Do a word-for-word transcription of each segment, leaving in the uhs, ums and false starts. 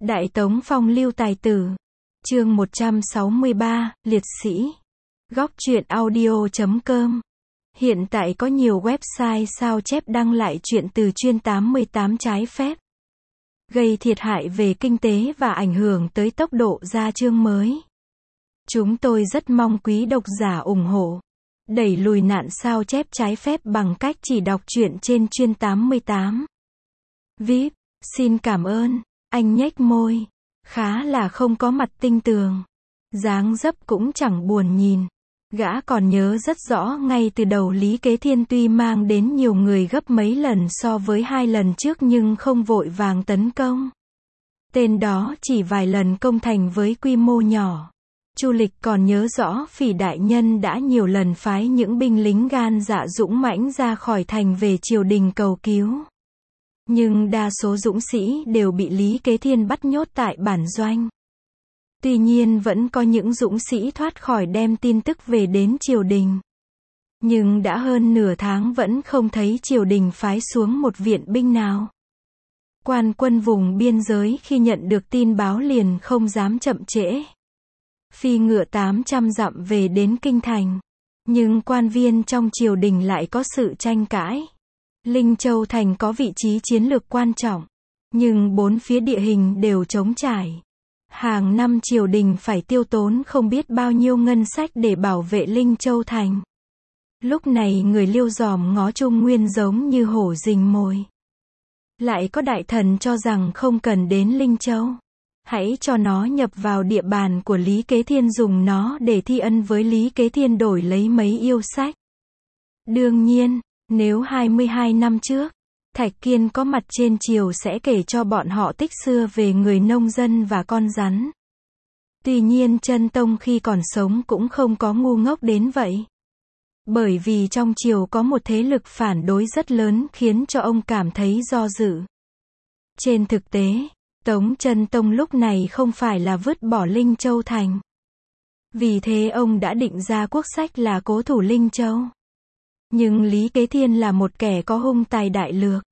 Đại Tống phong lưu tài tử. Chương một trăm sáu mươi ba, liệt sĩ. Góc truyện audio chấm com. Hiện tại có nhiều website sao chép đăng lại chuyện từ chuyên tám mươi tám trái phép, gây thiệt hại về kinh tế và ảnh hưởng tới tốc độ ra chương mới. Chúng tôi rất mong quý độc giả ủng hộ, đẩy lùi nạn sao chép trái phép bằng cách chỉ đọc truyện trên chuyên tám mươi tám. vê i pê, xin cảm ơn. Anh nhếch môi, khá là không có mặt tinh tường, dáng dấp cũng chẳng buồn nhìn. Gã còn nhớ rất rõ ngay từ đầu Lý Kế Thiên tuy mang đến nhiều người gấp mấy lần so với hai lần trước nhưng không vội vàng tấn công. Tên đó chỉ vài lần công thành với quy mô nhỏ. Chu Lịch còn nhớ rõ Phỉ đại nhân đã nhiều lần phái những binh lính gan dạ dũng mãnh ra khỏi thành về triều đình cầu cứu. Nhưng đa số dũng sĩ đều bị Lý Kế Thiên bắt nhốt tại bản doanh. Tuy nhiên vẫn có những dũng sĩ thoát khỏi đem tin tức về đến triều đình. Nhưng đã hơn nửa tháng vẫn không thấy triều đình phái xuống một viện binh nào. Quan quân vùng biên giới khi nhận được tin báo liền không dám chậm trễ, phi ngựa tám trăm dặm về đến kinh thành. Nhưng quan viên trong triều đình lại có sự tranh cãi. Linh Châu thành có vị trí chiến lược quan trọng, nhưng bốn phía địa hình đều trống trải. Hàng năm triều đình phải tiêu tốn không biết bao nhiêu ngân sách để bảo vệ Linh Châu thành. Lúc này người Liêu dòm ngó Trung Nguyên giống như hổ rình mồi. Lại có đại thần cho rằng không cần đến Linh Châu, hãy cho nó nhập vào địa bàn của Lý Kế Thiên, dùng nó để thi ân với Lý Kế Thiên đổi lấy mấy yêu sách. Đương nhiên, nếu hai mươi hai năm trước, Thạch Kiên có mặt trên triều sẽ kể cho bọn họ tích xưa về người nông dân và con rắn. Tuy nhiên Chân Tông khi còn sống cũng không có ngu ngốc đến vậy. Bởi vì trong triều có một thế lực phản đối rất lớn khiến cho ông cảm thấy do dự. Trên thực tế, Tống Chân Tông lúc này không phải là vứt bỏ Linh Châu thành. Vì thế ông đã định ra quốc sách là cố thủ Linh Châu. Nhưng Lý Kế Thiên là một kẻ có hung tài đại lược.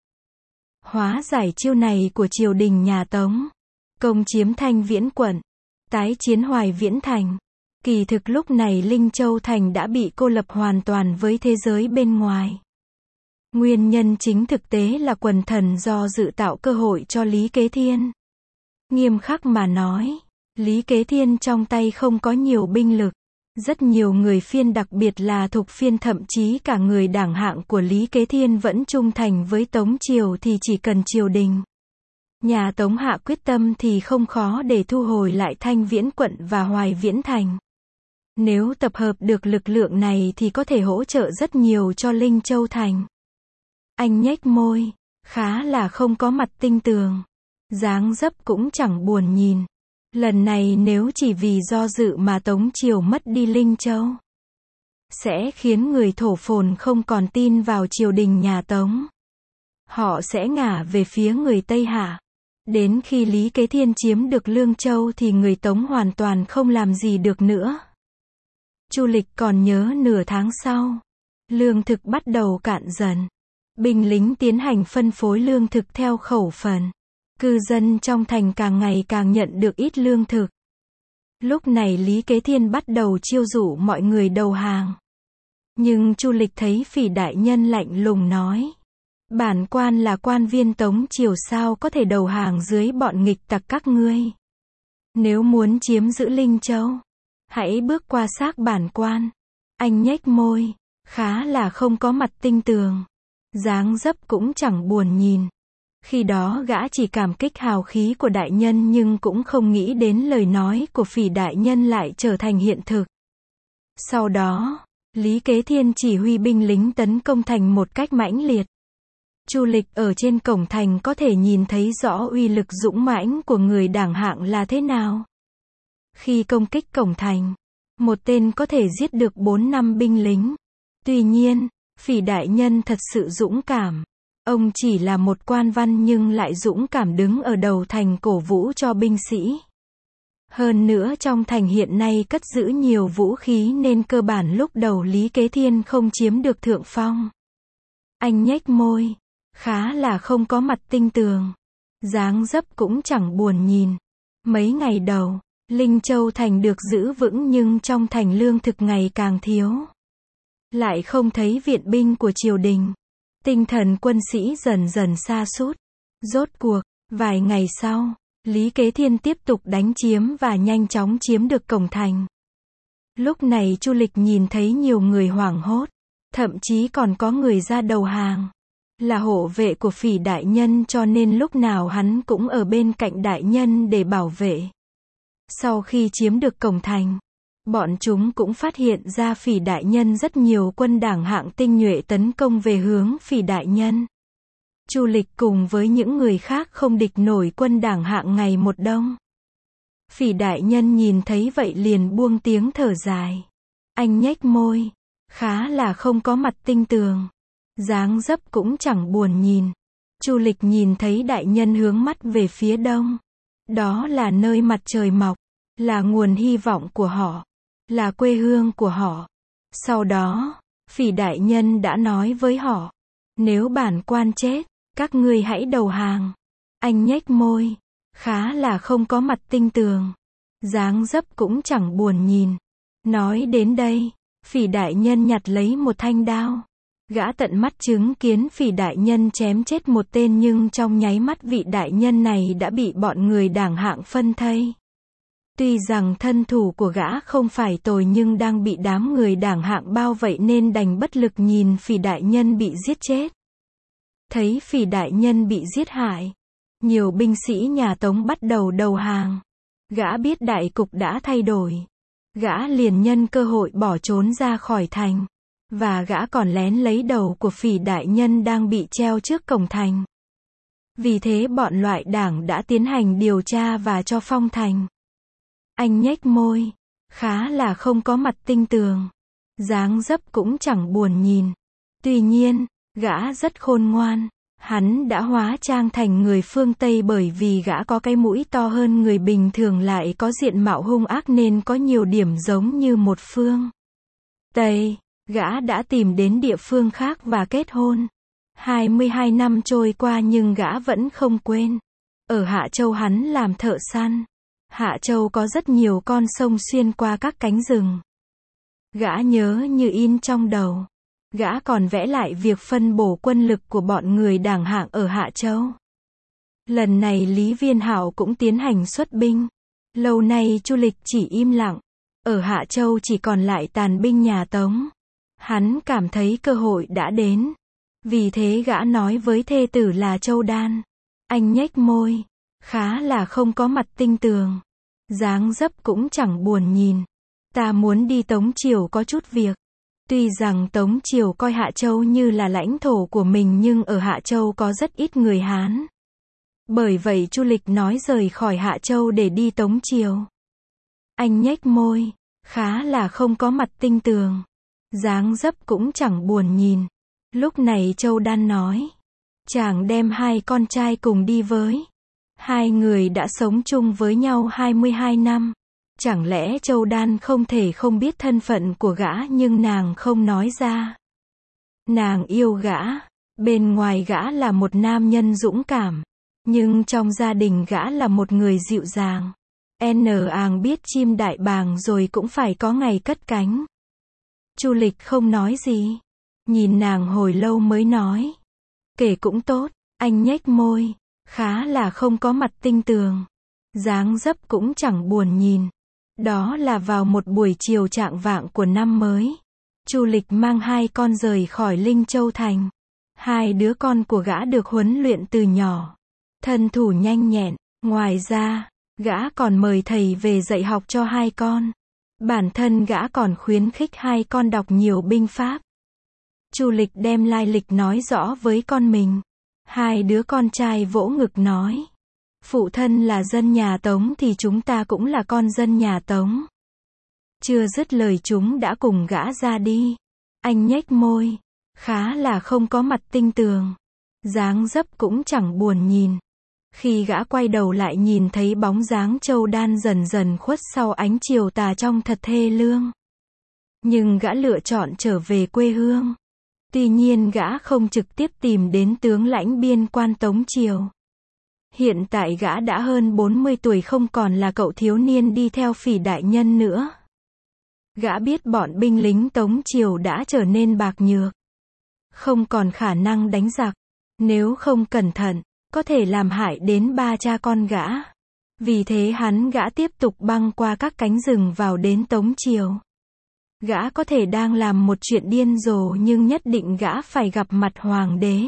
Hóa giải chiêu này của triều đình nhà Tống, công chiếm Thanh Viễn quận, tái chiến Hoài Viễn thành. Kỳ thực lúc này Linh Châu thành đã bị cô lập hoàn toàn với thế giới bên ngoài. Nguyên nhân chính thực tế là quần thần do dự tạo cơ hội cho Lý Kế Thiên. Nghiêm khắc mà nói, Lý Kế Thiên trong tay không có nhiều binh lực. Rất nhiều người phiên, đặc biệt là thục phiên, thậm chí cả người đảng hạng của Lý Kế Thiên vẫn trung thành với Tống triều thì chỉ cần triều đình nhà Tống hạ quyết tâm thì không khó để thu hồi lại Thanh Viễn quận và Hoài Viễn thành. Nếu tập hợp được lực lượng này thì có thể hỗ trợ rất nhiều cho Linh Châu thành. Anh nhếch môi, khá là không có mặt tinh tường, dáng dấp cũng chẳng buồn nhìn. Lần này nếu chỉ vì do dự mà Tống triều mất đi Linh Châu, sẽ khiến người thổ phồn không còn tin vào triều đình nhà Tống. Họ sẽ ngả về phía người Tây Hạ. Đến khi Lý Kế Thiên chiếm được Lương Châu thì người Tống hoàn toàn không làm gì được nữa. Chu Lịch còn nhớ nửa tháng sau, lương thực bắt đầu cạn dần. Binh lính tiến hành phân phối lương thực theo khẩu phần. Cư dân trong thành càng ngày càng nhận được ít lương thực. Lúc này Lý Kế Thiên bắt đầu chiêu dụ mọi người đầu hàng. Nhưng Chu Lịch thấy Phỉ đại nhân lạnh lùng nói: bản quan là quan viên Tống triều sao có thể đầu hàng dưới bọn nghịch tặc các ngươi. Nếu muốn chiếm giữ Linh Châu, hãy bước qua xác bản quan. Anh nhếch môi, khá là không có mặt tinh tường, dáng dấp cũng chẳng buồn nhìn. Khi đó gã chỉ cảm kích hào khí của đại nhân nhưng cũng không nghĩ đến lời nói của Phỉ đại nhân lại trở thành hiện thực. Sau đó, Lý Kế Thiên chỉ huy binh lính tấn công thành một cách mãnh liệt. Chu Lịch ở trên cổng thành có thể nhìn thấy rõ uy lực dũng mãnh của người đảng hạng là thế nào. Khi công kích cổng thành, một tên có thể giết được bốn năm binh lính. Tuy nhiên, Phỉ đại nhân thật sự dũng cảm. Ông chỉ là một quan văn nhưng lại dũng cảm đứng ở đầu thành cổ vũ cho binh sĩ. Hơn nữa trong thành hiện nay cất giữ nhiều vũ khí nên cơ bản lúc đầu Lý Kế Thiên không chiếm được thượng phong. Anh nhếch môi, khá là không có mặt tinh tường, dáng dấp cũng chẳng buồn nhìn. Mấy ngày đầu, Linh Châu Thành được giữ vững nhưng trong thành lương thực ngày càng thiếu. Lại không thấy viện binh của triều đình. Tinh thần quân sĩ dần dần sa sút. Rốt cuộc, vài ngày sau, Lý Kế Thiên tiếp tục đánh chiếm và nhanh chóng chiếm được cổng thành. Lúc này Chu Lịch nhìn thấy nhiều người hoảng hốt, thậm chí còn có người ra đầu hàng. Là hộ vệ của Phỉ đại nhân cho nên lúc nào hắn cũng ở bên cạnh đại nhân để bảo vệ. Sau khi chiếm được cổng thành, bọn chúng cũng phát hiện ra Phỉ đại nhân rất nhiều quân đảng hạng tinh nhuệ tấn công về hướng Phỉ đại nhân. Chu Lịch cùng với những người khác không địch nổi quân đảng hạng ngày một đông. Phỉ đại nhân nhìn thấy vậy liền buông tiếng thở dài. Anh nhếch môi, khá là không có mặt tinh tường. Dáng dấp cũng chẳng buồn nhìn. Chu Lịch nhìn thấy đại nhân hướng mắt về phía đông. Đó là nơi mặt trời mọc, là nguồn hy vọng của họ, là quê hương của họ. Sau đó, Phỉ đại nhân đã nói với họ, nếu bản quan chết, các ngươi hãy đầu hàng. Anh nhếch môi, khá là không có mặt tinh tường. Dáng dấp cũng chẳng buồn nhìn. Nói đến đây, Phỉ đại nhân nhặt lấy một thanh đao. Gã tận mắt chứng kiến Phỉ đại nhân chém chết một tên nhưng trong nháy mắt vị đại nhân này đã bị bọn người đảng hạng phân thây. Tuy rằng thân thủ của gã không phải tồi nhưng đang bị đám người đảng hạng bao vây nên đành bất lực nhìn Phỉ đại nhân bị giết chết. Thấy Phỉ đại nhân bị giết hại, nhiều binh sĩ nhà Tống bắt đầu đầu hàng. Gã biết đại cục đã thay đổi. Gã liền nhân cơ hội bỏ trốn ra khỏi thành. Và gã còn lén lấy đầu của Phỉ đại nhân đang bị treo trước cổng thành. Vì thế bọn loại đảng đã tiến hành điều tra và cho phong thành. Anh nhếch môi, khá là không có mặt tinh tường. Dáng dấp cũng chẳng buồn nhìn. Tuy nhiên, gã rất khôn ngoan. Hắn đã hóa trang thành người phương Tây bởi vì gã có cái mũi to hơn người bình thường lại có diện mạo hung ác nên có nhiều điểm giống như một phương Tây. Gã đã tìm đến địa phương khác và kết hôn. hai mươi hai năm trôi qua nhưng gã vẫn không quên. Ở Hạ Châu hắn làm thợ săn. Hạ Châu có rất nhiều con sông xuyên qua các cánh rừng. Gã nhớ như in trong đầu. Gã còn vẽ lại việc phân bổ quân lực của bọn người đảng hạng ở Hạ Châu. Lần này Lý Viên Hạo cũng tiến hành xuất binh. Lâu nay Chu Lịch chỉ im lặng. Ở Hạ Châu chỉ còn lại tàn binh nhà Tống. Hắn cảm thấy cơ hội đã đến. Vì thế gã nói với thê tử là Châu Đan. Anh nhếch môi, khá là không có mặt tinh tường. Dáng dấp cũng chẳng buồn nhìn. Ta muốn đi Tống Triều có chút việc. Tuy rằng Tống Triều coi Hạ Châu như là lãnh thổ của mình nhưng ở Hạ Châu có rất ít người Hán. Bởi vậy Chu Lịch nói rời khỏi Hạ Châu để đi Tống Triều. Anh nhếch môi, khá là không có mặt tinh tường. Dáng dấp cũng chẳng buồn nhìn. Lúc này Châu Đan nói, chàng đem hai con trai cùng đi với. Hai người đã sống chung với nhau hai mươi hai năm. Chẳng lẽ Châu Đan không thể không biết thân phận của gã nhưng nàng không nói ra. Nàng yêu gã. Bên ngoài gã là một nam nhân dũng cảm. Nhưng trong gia đình gã là một người dịu dàng. N àng biết chim đại bàng rồi cũng phải có ngày cất cánh. Chu Lịch không nói gì. Nhìn nàng hồi lâu mới nói. Kể cũng tốt, anh nhếch môi. Khá là không có mặt tinh tường. Dáng dấp cũng chẳng buồn nhìn. Đó là vào một buổi chiều trạng vạng của năm mới. Chu Lịch mang hai con rời khỏi Linh Châu Thành. Hai đứa con của gã được huấn luyện từ nhỏ. Thân thủ nhanh nhẹn. Ngoài ra, gã còn mời thầy về dạy học cho hai con. Bản thân gã còn khuyến khích hai con đọc nhiều binh pháp. Chu Lịch đem lai lịch nói rõ với con mình. Hai đứa con trai vỗ ngực nói. Phụ thân là dân nhà Tống thì chúng ta cũng là con dân nhà Tống. Chưa dứt lời chúng đã cùng gã ra đi. Anh nhếch môi. Khá là không có mặt tinh tường. Dáng dấp cũng chẳng buồn nhìn. Khi gã quay đầu lại nhìn thấy bóng dáng Châu Đan dần dần khuất sau ánh chiều tà trong thật thê lương. Nhưng gã lựa chọn trở về quê hương. Tuy nhiên gã không trực tiếp tìm đến tướng lãnh biên quan Tống Triều. Hiện tại gã đã hơn bốn mươi tuổi, không còn là cậu thiếu niên đi theo Phỉ đại nhân nữa. Gã biết bọn binh lính Tống triều đã trở nên bạc nhược, không còn khả năng đánh giặc. Nếu không cẩn thận, có thể làm hại đến ba cha con gã. Vì thế hắn gã tiếp tục băng qua các cánh rừng vào đến Tống triều. Gã có thể đang làm một chuyện điên rồ, nhưng nhất định gã phải gặp mặt hoàng đế.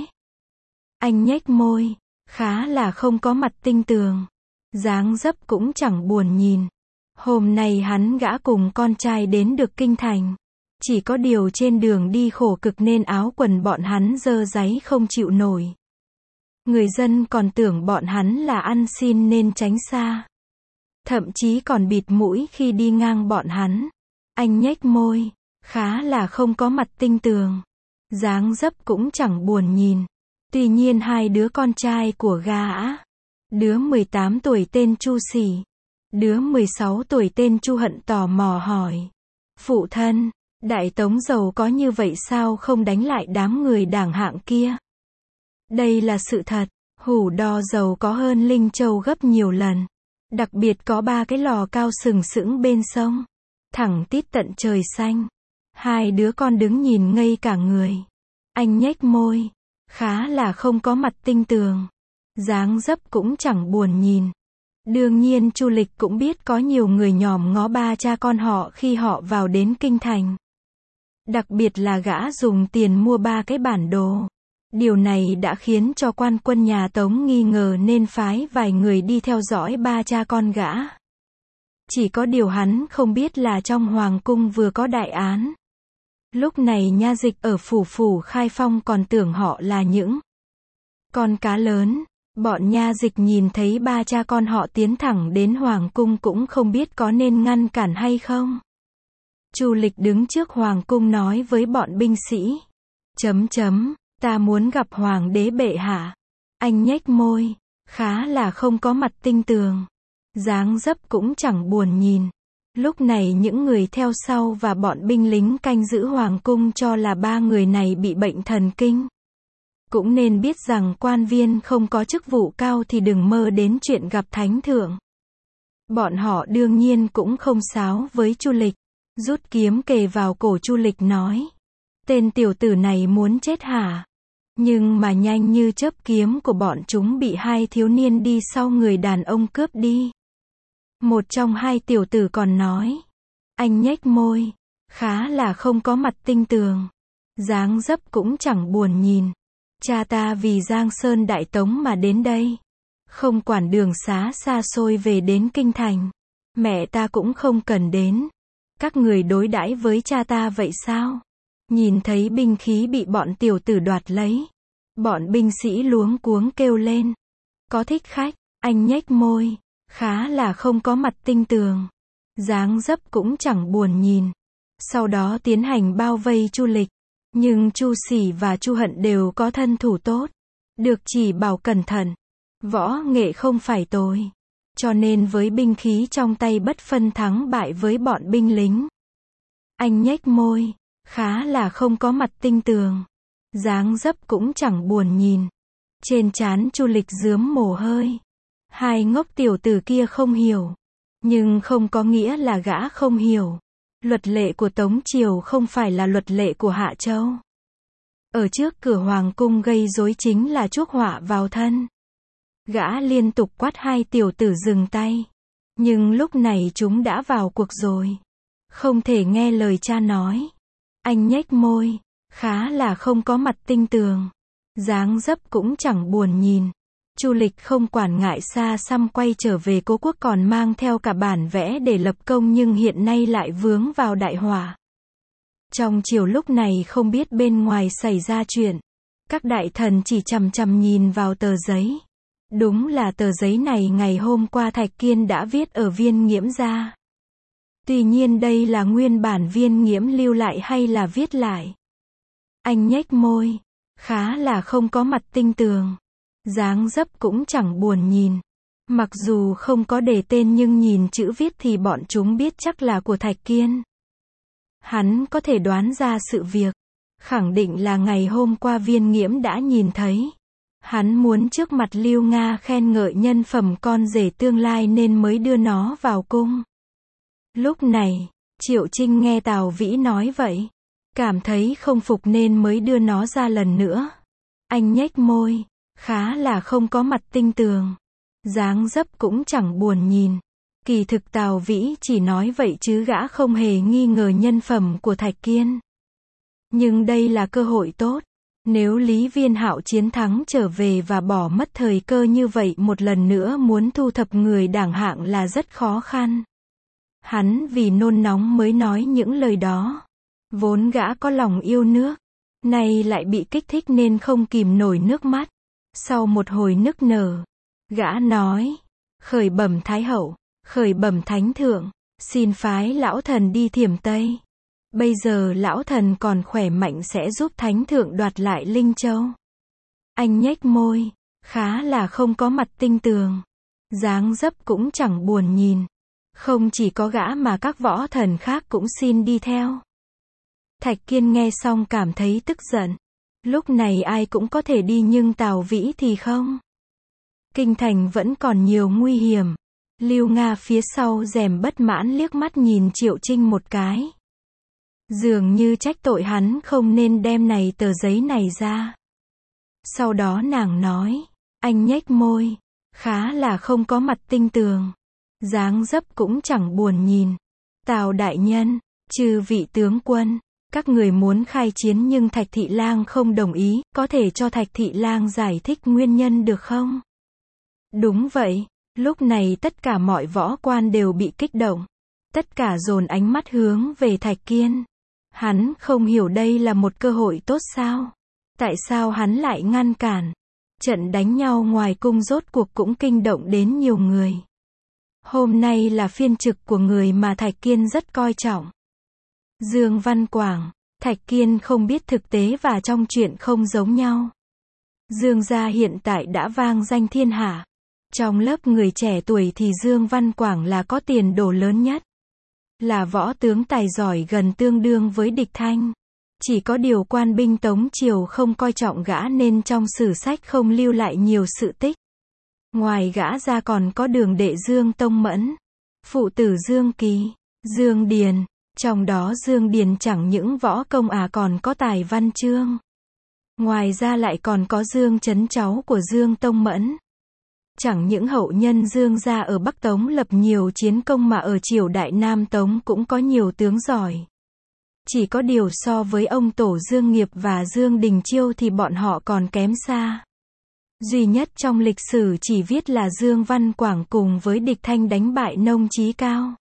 Anh nhếch môi, khá là không có mặt tinh tường. Dáng dấp cũng chẳng buồn nhìn. Hôm nay hắn gã cùng con trai đến được kinh thành. Chỉ có điều trên đường đi khổ cực nên áo quần bọn hắn dơ dáy không chịu nổi. Người dân còn tưởng bọn hắn là ăn xin nên tránh xa. Thậm chí còn bịt mũi khi đi ngang bọn hắn. Anh nhếch môi, khá là không có mặt tinh tường. Dáng dấp cũng chẳng buồn nhìn. Tuy nhiên hai đứa con trai của gã, đứa mười tám tuổi tên Chu Sỉ, đứa mười sáu tuổi tên Chu Hận tò mò hỏi. Phụ thân, Đại Tống giàu có như vậy sao không đánh lại đám người đảng hạng kia? Đây là sự thật, Hủ Đo giàu có hơn Linh Châu gấp nhiều lần. Đặc biệt có ba cái lò cao sừng sững bên sông, thẳng tít tận trời xanh. Hai đứa con đứng nhìn ngây cả người. Anh nhếch môi, khá là không có mặt tinh tường. Dáng dấp cũng chẳng buồn nhìn. Đương nhiên Chu Lịch cũng biết có nhiều người nhòm ngó ba cha con họ khi họ vào đến kinh thành. Đặc biệt là gã dùng tiền mua ba cái bản đồ. Điều này đã khiến cho quan quân nhà Tống nghi ngờ nên phái vài người đi theo dõi ba cha con gã. Chỉ có điều hắn không biết là trong hoàng cung vừa có đại án. Lúc này nha dịch ở phủ phủ Khai Phong còn tưởng họ là những con cá lớn. Bọn nha dịch nhìn thấy ba cha con họ tiến thẳng đến hoàng cung cũng không biết có nên ngăn cản hay không. Chu Lịch đứng trước hoàng cung nói với bọn binh sĩ. Chấm chấm, ta muốn gặp hoàng đế bệ hạ. Anh nhếch môi, khá là không có mặt tinh tường. Dáng dấp cũng chẳng buồn nhìn. Lúc này những người theo sau và bọn binh lính canh giữ hoàng cung cho là ba người này bị bệnh thần kinh. Cũng nên biết rằng quan viên không có chức vụ cao thì đừng mơ đến chuyện gặp thánh thượng. Bọn họ đương nhiên cũng không sáo với Chu Lịch. Rút kiếm kề vào cổ Chu Lịch nói. Tên tiểu tử này muốn chết hả? Nhưng mà nhanh như chớp kiếm của bọn chúng bị hai thiếu niên đi sau người đàn ông cướp đi. Một trong hai tiểu tử còn nói. Anh nhếch môi, khá là không có mặt tinh tường. Dáng dấp cũng chẳng buồn nhìn. Cha ta vì Giang Sơn Đại Tống mà đến đây. Không quản đường xá xa xôi về đến kinh thành. Mẹ ta cũng không cần đến. Các người đối đãi với cha ta vậy sao? Nhìn thấy binh khí bị bọn tiểu tử đoạt lấy. Bọn binh sĩ luống cuống kêu lên. Có thích khách, anh nhếch môi, khá là không có mặt tinh tường. Dáng dấp cũng chẳng buồn nhìn. Sau đó tiến hành bao vây Chu Lịch. Nhưng Chu Sỉ và Chu Hận đều có thân thủ tốt. Được chỉ bảo cẩn thận. Võ nghệ không phải tồi. Cho nên với binh khí trong tay bất phân thắng bại với bọn binh lính. Anh nhếch môi, khá là không có mặt tinh tường. Dáng dấp cũng chẳng buồn nhìn. Trên trán Chu Lịch rướm mồ hôi. Hai ngốc tiểu tử kia không hiểu. Nhưng không có nghĩa là gã không hiểu. Luật lệ của Tống triều không phải là luật lệ của Hạ Châu. Ở trước cửa hoàng cung gây rối chính là chuốc họa vào thân. Gã liên tục quát hai tiểu tử dừng tay. Nhưng lúc này chúng đã vào cuộc rồi. Không thể nghe lời cha nói. Anh nhếch môi, khá là không có mặt tinh tường. Dáng dấp cũng chẳng buồn nhìn. Chu Lịch không quản ngại xa xăm quay trở về cố quốc còn mang theo cả bản vẽ để lập công nhưng hiện nay lại vướng vào đại họa. Trong chiều lúc này không biết bên ngoài xảy ra chuyện. Các đại thần chỉ chằm chằm nhìn vào tờ giấy. Đúng là tờ giấy này ngày hôm qua Thạch Kiên đã viết ở Viên Nghiễm ra. Tuy nhiên đây là nguyên bản Viên Nghiễm lưu lại hay là viết lại? Anh nhếch môi, khá là không có mặt tinh tường. Dáng dấp cũng chẳng buồn nhìn. Mặc dù không có đề tên nhưng nhìn chữ viết thì bọn chúng biết chắc là của Thạch Kiên. Hắn có thể đoán ra sự việc. Khẳng định là ngày hôm qua Viên Nghiễm đã nhìn thấy. Hắn muốn trước mặt Lưu Nga khen ngợi nhân phẩm con rể tương lai nên mới đưa nó vào cung. Lúc này, Triệu Trinh nghe Tào Vĩ nói vậy, cảm thấy không phục nên mới đưa nó ra lần nữa. Anh nhếch môi, khá là không có mặt tinh tường. Dáng dấp cũng chẳng buồn nhìn. Kỳ thực Tào Vĩ chỉ nói vậy chứ gã không hề nghi ngờ nhân phẩm của Thạch Kiên. Nhưng đây là cơ hội tốt. Nếu Lý Viên Hạo chiến thắng trở về và bỏ mất thời cơ như vậy một lần nữa muốn thu thập người đảng hạng là rất khó khăn. Hắn vì nôn nóng mới nói những lời đó. Vốn gã có lòng yêu nước, nay lại bị kích thích nên không kìm nổi nước mắt. Sau một hồi nức nở, gã nói, khởi bẩm Thái Hậu, khởi bẩm Thánh Thượng, xin phái lão thần đi Thiểm Tây. Bây giờ lão thần còn khỏe mạnh sẽ giúp Thánh Thượng đoạt lại Linh Châu. Anh nhếch môi, khá là không có mặt tinh tường. Dáng dấp cũng chẳng buồn nhìn. Không chỉ có gã mà các võ thần khác cũng xin đi theo. Thạch Kiên nghe xong cảm thấy tức giận. Lúc này ai cũng có thể đi nhưng Tào Vĩ thì không. Kinh thành vẫn còn nhiều nguy hiểm. Lưu Nga phía sau rèm bất mãn liếc mắt nhìn Triệu Trinh một cái. Dường như trách tội hắn không nên đem này tờ giấy này ra. Sau đó nàng nói, anh nhếch môi, khá là không có mặt tinh tường. Dáng dấp cũng chẳng buồn nhìn. Tào đại nhân, chư vị tướng quân, các người muốn khai chiến nhưng Thạch Thị Lang không đồng ý, có thể cho Thạch Thị Lang giải thích nguyên nhân được không? Đúng vậy, lúc này tất cả mọi võ quan đều bị kích động. Tất cả dồn ánh mắt hướng về Thạch Kiên. Hắn không hiểu đây là một cơ hội tốt sao? Tại sao hắn lại ngăn cản? Trận đánh nhau ngoài cung rốt cuộc cũng kinh động đến nhiều người. Hôm nay là phiên trực của người mà Thạch Kiên rất coi trọng. Dương Văn Quảng, Thạch Kiên không biết thực tế và trong chuyện không giống nhau. Dương gia hiện tại đã vang danh thiên hạ. Trong lớp người trẻ tuổi thì Dương Văn Quảng là có tiền đồ lớn nhất. Là võ tướng tài giỏi gần tương đương với Địch Thanh. Chỉ có điều quan binh Tống Triều không coi trọng gã nên trong sử sách không lưu lại nhiều sự tích. Ngoài gã ra còn có đường đệ Dương Tông Mẫn, phụ tử Dương Kỳ, Dương Điền. Trong đó Dương Điền chẳng những võ công à còn có tài văn chương. Ngoài ra lại còn có Dương Chấn cháu của Dương Tông Mẫn. Chẳng những hậu nhân Dương gia ở Bắc Tống lập nhiều chiến công mà ở triều đại Nam Tống cũng có nhiều tướng giỏi. Chỉ có điều so với ông tổ Dương Nghiệp và Dương Đình Chiêu thì bọn họ còn kém xa. Duy nhất trong lịch sử chỉ viết là Dương Văn Quảng cùng với Địch Thanh đánh bại Nông Chí Cao.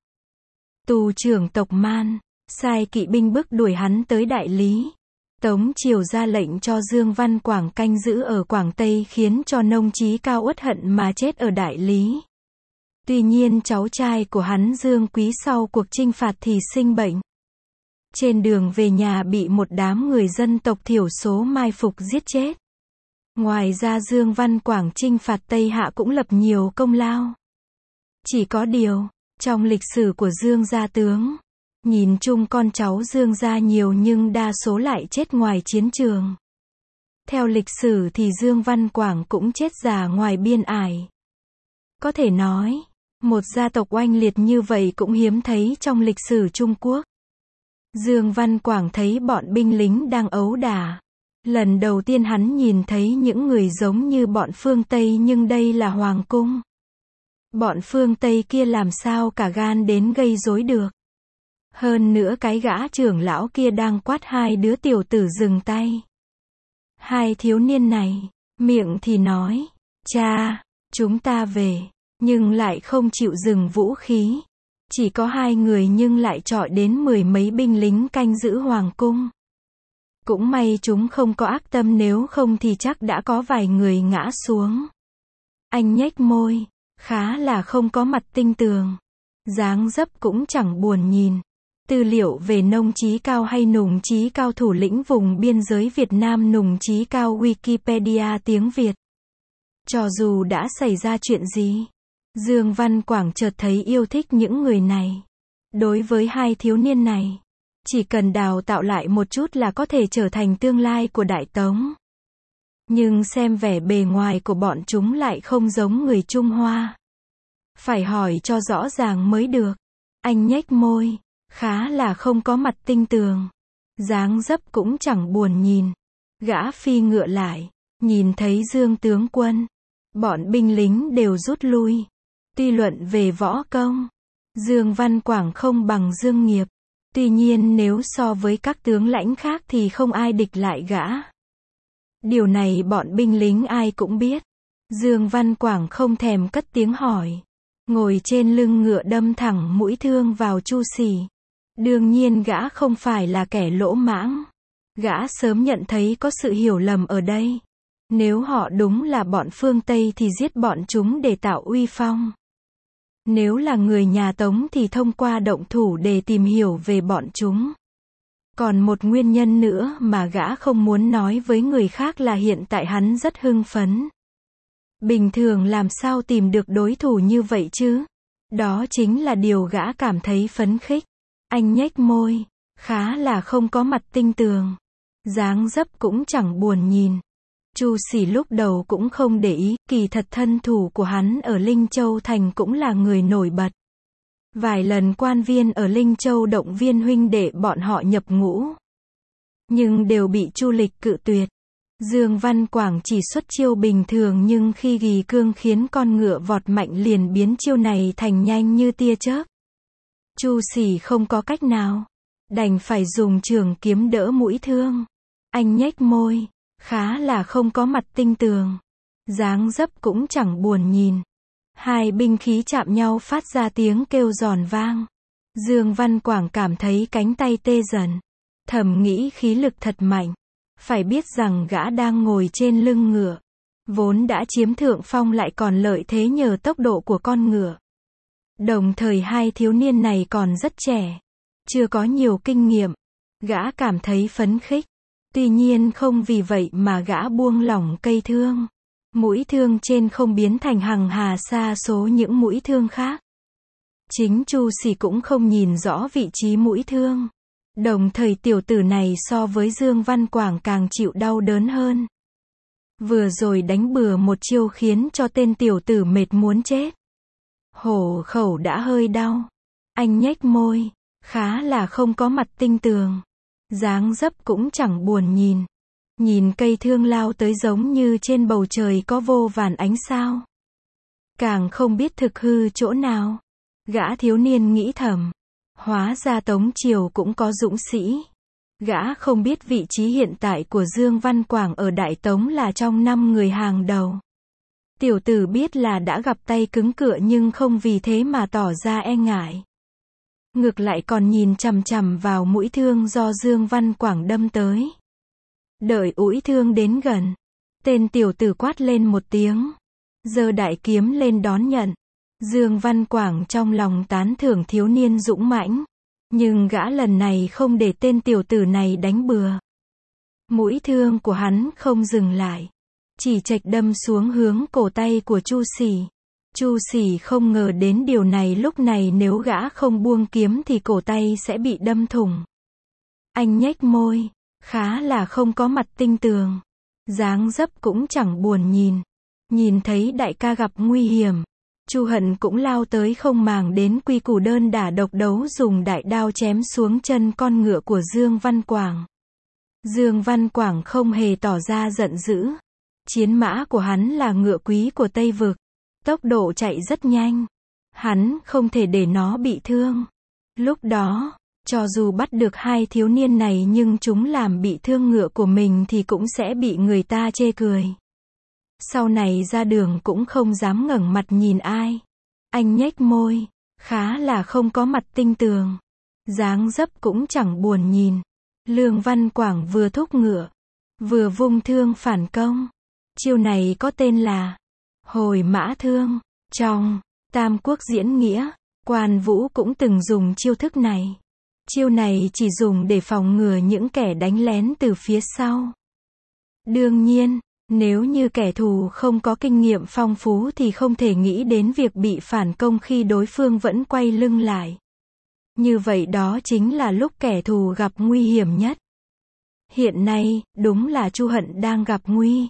Tù trưởng tộc Man, sai kỵ binh bức đuổi hắn tới Đại Lý. Tống Triều ra lệnh cho Dương Văn Quảng canh giữ ở Quảng Tây khiến cho Nông Chí Cao uất hận mà chết ở Đại Lý. Tuy nhiên cháu trai của hắn Dương Quý sau cuộc chinh phạt thì sinh bệnh. Trên đường về nhà bị một đám người dân tộc thiểu số mai phục giết chết. Ngoài ra Dương Văn Quảng chinh phạt Tây Hạ cũng lập nhiều công lao. Chỉ có điều, trong lịch sử của Dương gia tướng, nhìn chung con cháu Dương gia nhiều nhưng đa số lại chết ngoài chiến trường. Theo lịch sử thì Dương Văn Quảng cũng chết già ngoài biên ải. Có thể nói, một gia tộc oanh liệt như vậy cũng hiếm thấy trong lịch sử Trung Quốc. Dương Văn Quảng thấy bọn binh lính đang ấu đả. Lần đầu tiên hắn nhìn thấy những người giống như bọn phương Tây nhưng đây là hoàng cung. Bọn phương Tây kia làm sao cả gan đến gây rối được. Hơn nữa cái gã trưởng lão kia đang quát hai đứa tiểu tử dừng tay. Hai thiếu niên này, miệng thì nói, cha, chúng ta về, nhưng lại không chịu dừng vũ khí. Chỉ có hai người nhưng lại chọi đến mười mấy binh lính canh giữ hoàng cung. Cũng may chúng không có ác tâm nếu không thì chắc đã có vài người ngã xuống. Anh nhếch môi, khá là không có mặt tinh tường. Dáng dấp cũng chẳng buồn nhìn. Tư liệu về Nông Chí Cao hay Nùng Chí Cao thủ lĩnh vùng biên giới Việt Nam Nùng Chí Cao Wikipedia tiếng Việt. Cho dù đã xảy ra chuyện gì, Dương Văn Quảng chợt thấy yêu thích những người này. Đối với hai thiếu niên này, chỉ cần đào tạo lại một chút là có thể trở thành tương lai của Đại Tống. Nhưng xem vẻ bề ngoài của bọn chúng lại không giống người Trung Hoa. Phải hỏi cho rõ ràng mới được. Anh nhếch môi, khá là không có mặt tinh tường. Dáng dấp cũng chẳng buồn nhìn. Gã phi ngựa lại, nhìn thấy Dương tướng quân. Bọn binh lính đều rút lui. Tuy luận về võ công, Dương Văn Quảng không bằng Dương Nghiệp. Tuy nhiên nếu so với các tướng lãnh khác thì không ai địch lại gã. Điều này bọn binh lính ai cũng biết. Dương Văn Quảng không thèm cất tiếng hỏi. Ngồi trên lưng ngựa đâm thẳng mũi thương vào Chu Xỉ. Đương nhiên gã không phải là kẻ lỗ mãng. Gã sớm nhận thấy có sự hiểu lầm ở đây. Nếu họ đúng là bọn phương Tây thì giết bọn chúng để tạo uy phong. Nếu là người nhà Tống thì thông qua động thủ để tìm hiểu về bọn chúng. Còn một nguyên nhân nữa mà gã không muốn nói với người khác là hiện tại hắn rất hưng phấn. Bình thường làm sao tìm được đối thủ như vậy chứ? Đó chính là điều gã cảm thấy phấn khích. Anh nhếch môi, khá là không có mặt tinh tường. Dáng dấp cũng chẳng buồn nhìn. Chu Xỉ lúc đầu cũng không để ý, kỳ thật thân thủ của hắn ở Linh Châu Thành cũng là người nổi bật. Vài lần quan viên ở Linh Châu động viên huynh đệ bọn họ nhập ngũ. Nhưng đều bị Chu Lịch cự tuyệt. Dương Văn Quảng chỉ xuất chiêu bình thường nhưng khi ghi cương khiến con ngựa vọt mạnh liền biến chiêu này thành nhanh như tia chớp. Chu Xỉ không có cách nào. Đành phải dùng trường kiếm đỡ mũi thương. Anh nhếch môi. Khá là không có mặt tinh tường. Dáng dấp cũng chẳng buồn nhìn. Hai binh khí chạm nhau phát ra tiếng kêu giòn vang. Dương Văn Quảng cảm thấy cánh tay tê dần. Thầm nghĩ khí lực thật mạnh. Phải biết rằng gã đang ngồi trên lưng ngựa. Vốn đã chiếm thượng phong lại còn lợi thế nhờ tốc độ của con ngựa. Đồng thời hai thiếu niên này còn rất trẻ. Chưa có nhiều kinh nghiệm. Gã cảm thấy phấn khích. Tuy nhiên không vì vậy mà gã buông lỏng cây thương. Mũi thương trên không biến thành hằng hà sa số những mũi thương khác. Chính Chu Xỉ cũng không nhìn rõ vị trí mũi thương. Đồng thời tiểu tử này so với Dương Văn Quảng càng chịu đau đớn hơn. Vừa rồi đánh bừa một chiêu khiến cho tên tiểu tử mệt muốn chết. Hổ khẩu đã hơi đau. Anh nhếch môi, khá là không có mặt tinh tường. Dáng dấp cũng chẳng buồn nhìn. Nhìn cây thương lao tới giống như trên bầu trời có vô vàn ánh sao. Càng không biết thực hư chỗ nào. Gã thiếu niên nghĩ thầm. Hóa ra Tống Triều cũng có dũng sĩ. Gã không biết vị trí hiện tại của Dương Văn Quảng ở Đại Tống là trong năm người hàng đầu. Tiểu tử biết là đã gặp tay cứng cựa nhưng không vì thế mà tỏ ra e ngại. Ngược lại còn nhìn chằm chằm vào mũi thương do Dương Văn Quảng đâm tới. Đợi mũi thương đến gần. Tên tiểu tử quát lên một tiếng. Giơ đại kiếm lên đón nhận. Dương Văn Quảng trong lòng tán thưởng thiếu niên dũng mãnh. Nhưng gã lần này không để tên tiểu tử này đánh bừa. Mũi thương của hắn không dừng lại. Chỉ chạch đâm xuống hướng cổ tay của Chu Xỉ. Chu Xỉ không ngờ đến điều này, lúc này nếu gã không buông kiếm thì cổ tay sẽ bị đâm thủng. Anh nhếch môi, khá là không có mặt tinh tường. Dáng dấp cũng chẳng buồn nhìn. Nhìn thấy đại ca gặp nguy hiểm, Chu Hận cũng lao tới không màng đến quy củ đơn đả độc đấu, dùng đại đao chém xuống chân con ngựa của Dương Văn Quảng. Dương Văn Quảng không hề tỏ ra giận dữ. Chiến mã của hắn là ngựa quý của Tây Vực. Tốc độ chạy rất nhanh. Hắn không thể để nó bị thương. Lúc đó, cho dù bắt được hai thiếu niên này nhưng chúng làm bị thương ngựa của mình thì cũng sẽ bị người ta chê cười. Sau này ra đường cũng không dám ngẩng mặt nhìn ai. Anh nhếch môi, khá là không có mặt tinh tường. Dáng dấp cũng chẳng buồn nhìn. Lương Văn Quảng vừa thúc ngựa, vừa vung thương phản công. Chiêu này có tên là hồi mã thương. Trong Tam Quốc diễn nghĩa, Quan Vũ cũng từng dùng chiêu thức này. Chiêu này chỉ dùng để phòng ngừa những kẻ đánh lén từ phía sau. Đương nhiên, nếu như kẻ thù không có kinh nghiệm phong phú thì không thể nghĩ đến việc bị phản công khi đối phương vẫn quay lưng lại. Như vậy đó chính là lúc kẻ thù gặp nguy hiểm nhất. Hiện nay, đúng là Chu Hận đang gặp nguy.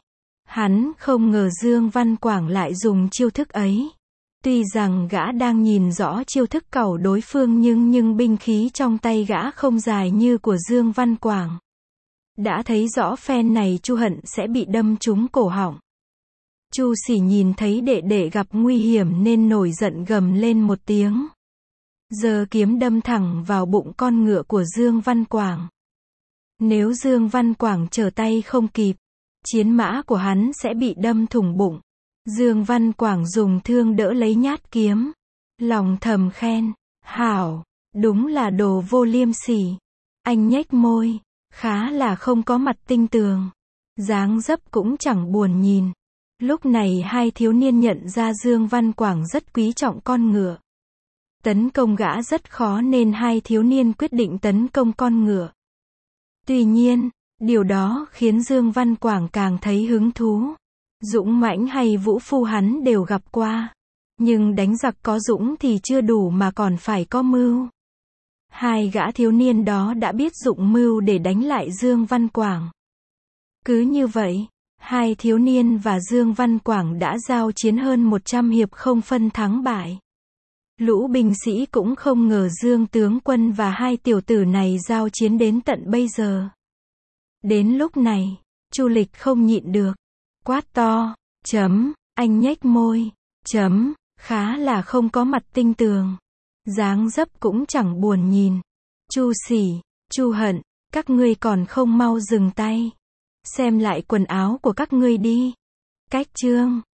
Hắn không ngờ Dương Văn Quảng lại dùng chiêu thức ấy. Tuy rằng gã đang nhìn rõ chiêu thức cẩu đối phương nhưng nhưng binh khí trong tay gã không dài như của Dương Văn Quảng. Đã thấy rõ phen này Chu Hận sẽ bị đâm trúng cổ họng. Chu Sỉ nhìn thấy đệ đệ gặp nguy hiểm nên nổi giận gầm lên một tiếng. Giơ kiếm đâm thẳng vào bụng con ngựa của Dương Văn Quảng. Nếu Dương Văn Quảng trở tay không kịp, chiến mã của hắn sẽ bị đâm thủng bụng. Dương Văn Quảng dùng thương đỡ lấy nhát kiếm. Lòng thầm khen, hảo, đúng là đồ vô liêm sỉ. Anh nhếch môi, khá là không có mặt tinh tường. Dáng dấp cũng chẳng buồn nhìn. Lúc này hai thiếu niên nhận ra Dương Văn Quảng rất quý trọng con ngựa. Tấn công gã rất khó nên hai thiếu niên quyết định tấn công con ngựa. Tuy nhiên, điều đó khiến Dương Văn Quảng càng thấy hứng thú. Dũng mãnh hay vũ phu hắn đều gặp qua. Nhưng đánh giặc có dũng thì chưa đủ mà còn phải có mưu. Hai gã thiếu niên đó đã biết dụng mưu để đánh lại Dương Văn Quảng. Cứ như vậy, hai thiếu niên và Dương Văn Quảng đã giao chiến hơn một trăm hiệp không phân thắng bại. Lũ binh sĩ cũng không ngờ Dương tướng quân và hai tiểu tử này giao chiến đến tận bây giờ. Đến lúc này, Chu Lịch không nhịn được. Quát to, chấm, anh nhếch môi, chấm, khá là không có mặt tinh tường. Dáng dấp cũng chẳng buồn nhìn. Chu Sỉ, Chu Hận, các ngươi còn không mau dừng tay. Xem lại quần áo của các ngươi đi. Cách chương